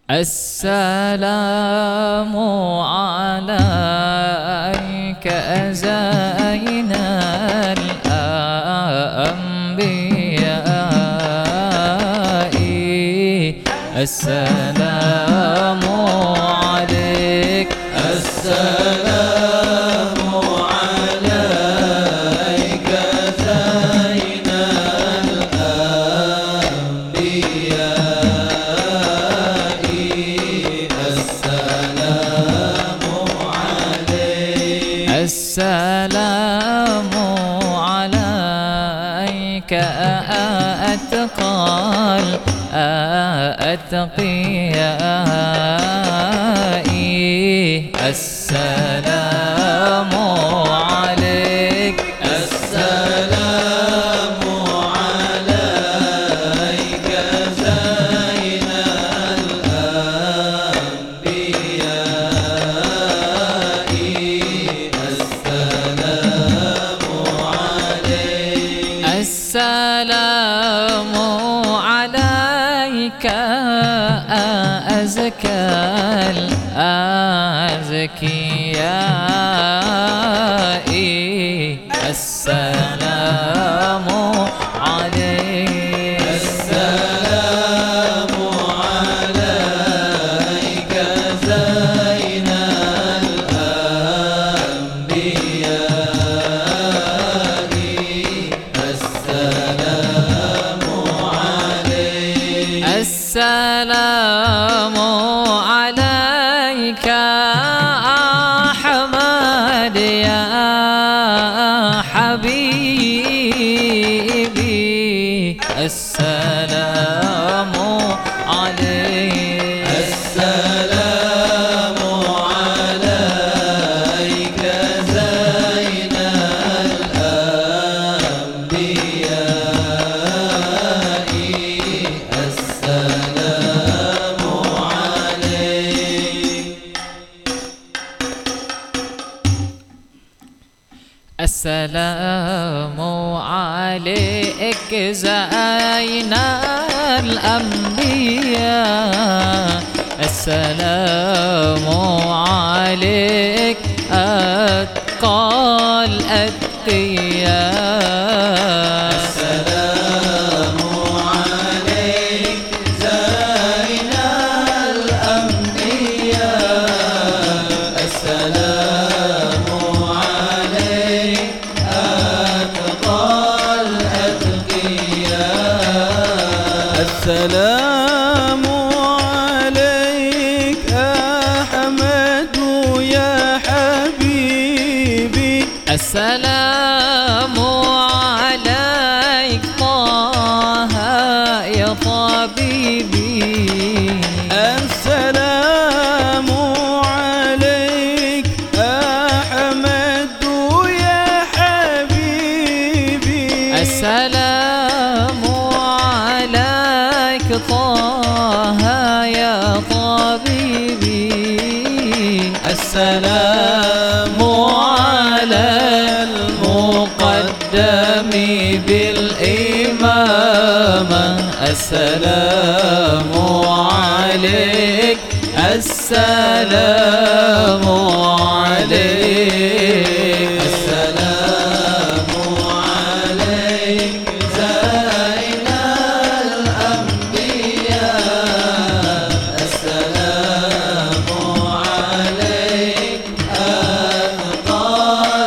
السلام عليك زين الأنبياء. السلام عليك، السلام عليك زين الأنبياء. السلام عليك، السلام عليك أتقى الأتقياء. السلام عليك، السلام عليك زين الأنبياء. السلام عليك، السلام عليك أزكى الأزكياء. السلام عليك، السلام عليك زين الأنبياء. السلام عليك، السلام عليك أحمد يا حبيبي. السلام عليك، السلام عليك زين الأنبياء. السلام عليك، السلام عليك زين الأنبياء. السلام عليك أتقى الأتقياء. السلام عليك زين الأنبياء. السلام عليك أتقى الأتقياء. السلام عليك أحمد يا حبيبي. السلام عليك طه يا طبيبي. السلام عليك أحمد يا حبيبي. السلام عليك طه يا طبيبي. السلام على المقدم بالإمامة. السلام عليك، السلام عليك، السلام عليك زين الأنبياء. السلام عليك أتقى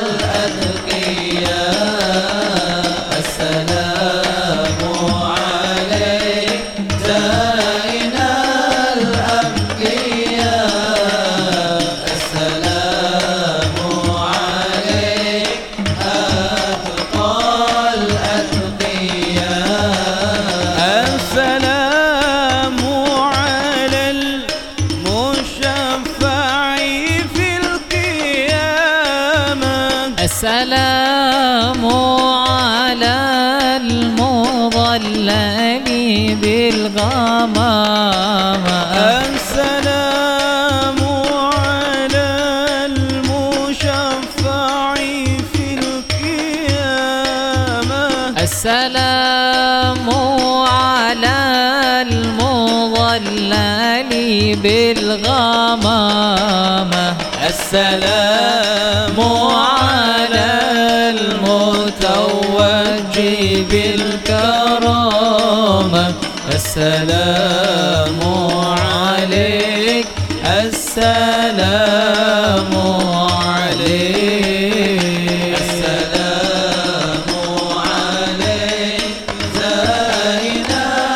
الأتقياء. السلام عليك زين الأنبياء. السلام عليك أتقى الأتقياء. السلام على المشفع في القيامة. السلام على المضلل بالغمامة. السلام على المشفع في القيامة. السلام على المضلل لي بالغمامة. السلام على المتوج بالكرامة. السلام عليك، السلام عليك، السلام عليك زين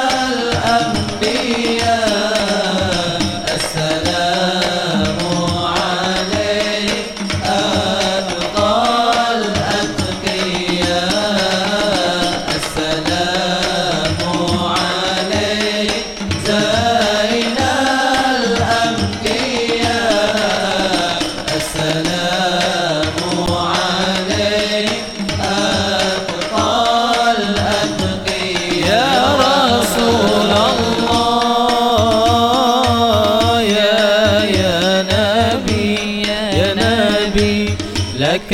الأنبياء. السلام عليك أتقى الأتقياء. السلام عليك زين الأنبياء. السلام عليك أتقى الأتقياء. يا رسول الله، يا نبي، يا نبي لك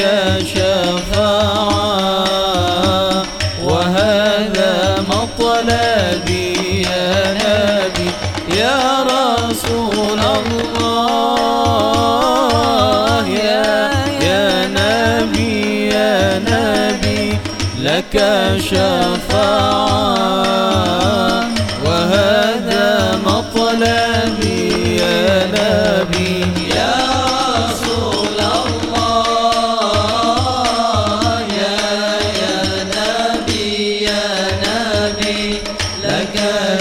شفاعة وهذا مطلبي. يا نبي يا رسول الله، يا نبي، يا نبي لك شفاعة وهذا مطلبي. يا نبي يا رسول الله، يا نبي، يا نبي لك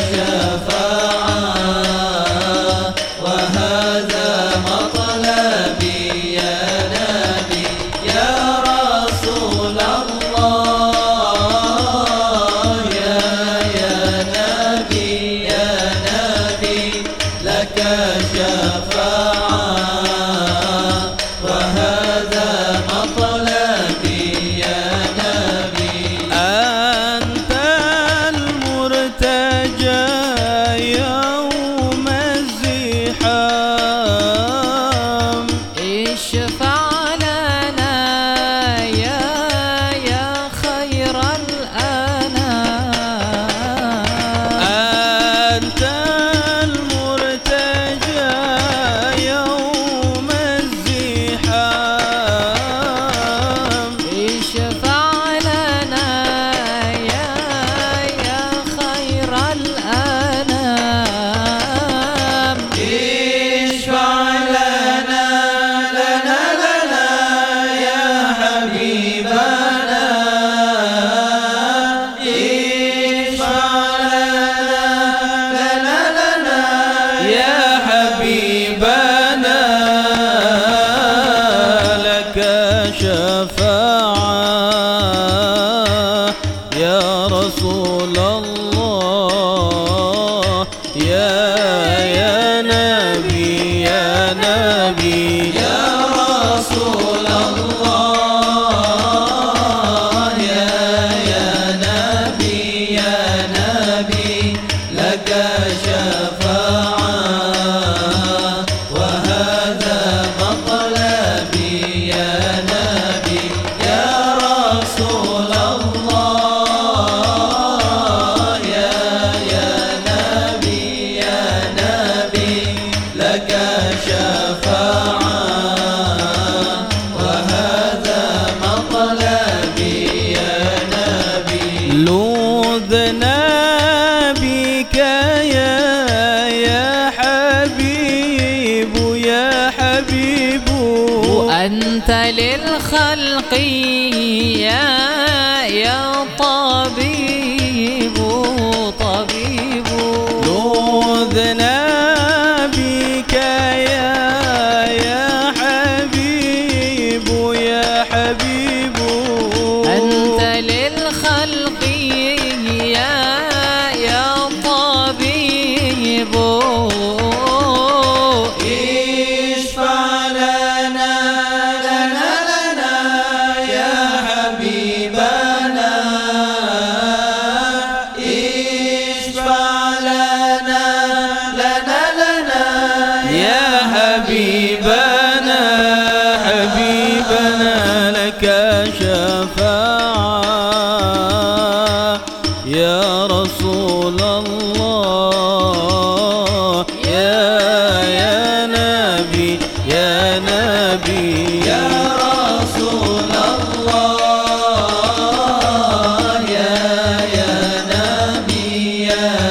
شفاعة وهذا مطلبي. يا نبي يا رسول الله، يا نبي، يا نبي لك شفاعة وهذا مطلبي. يا نبي أنت المرتجى يوم الزحام. اشفع لنا يا خير الأنام. أنت المرتجى يوم الزحام. اشفع لنا يا خير الأنام. اشفع لنا يا حبيبنا. اشفع لنا يا حبيبنا لك شفاعة يا رسول الله. يا نبي، يا نبي يا رسول الله. يا نبي، يا نبي لك شفاعة وهذا مطلبي. يا نبي يا رسول الله، يا نبي، يا نبي لك شفاعة وهذا مطلبي. يا نبي لوذنا بك يا حبيب، يا حبيب. وأنت للخلق يا طبيب، طبيب. لوذنا بك يا حبيب، يا حبيب. أنت للخلق يا طبيب. اشفع لنا يا حبيبنا. اشفع لنا يا حبيبنا، حبيبنا لك شفاعة يا رسول الله. يا يا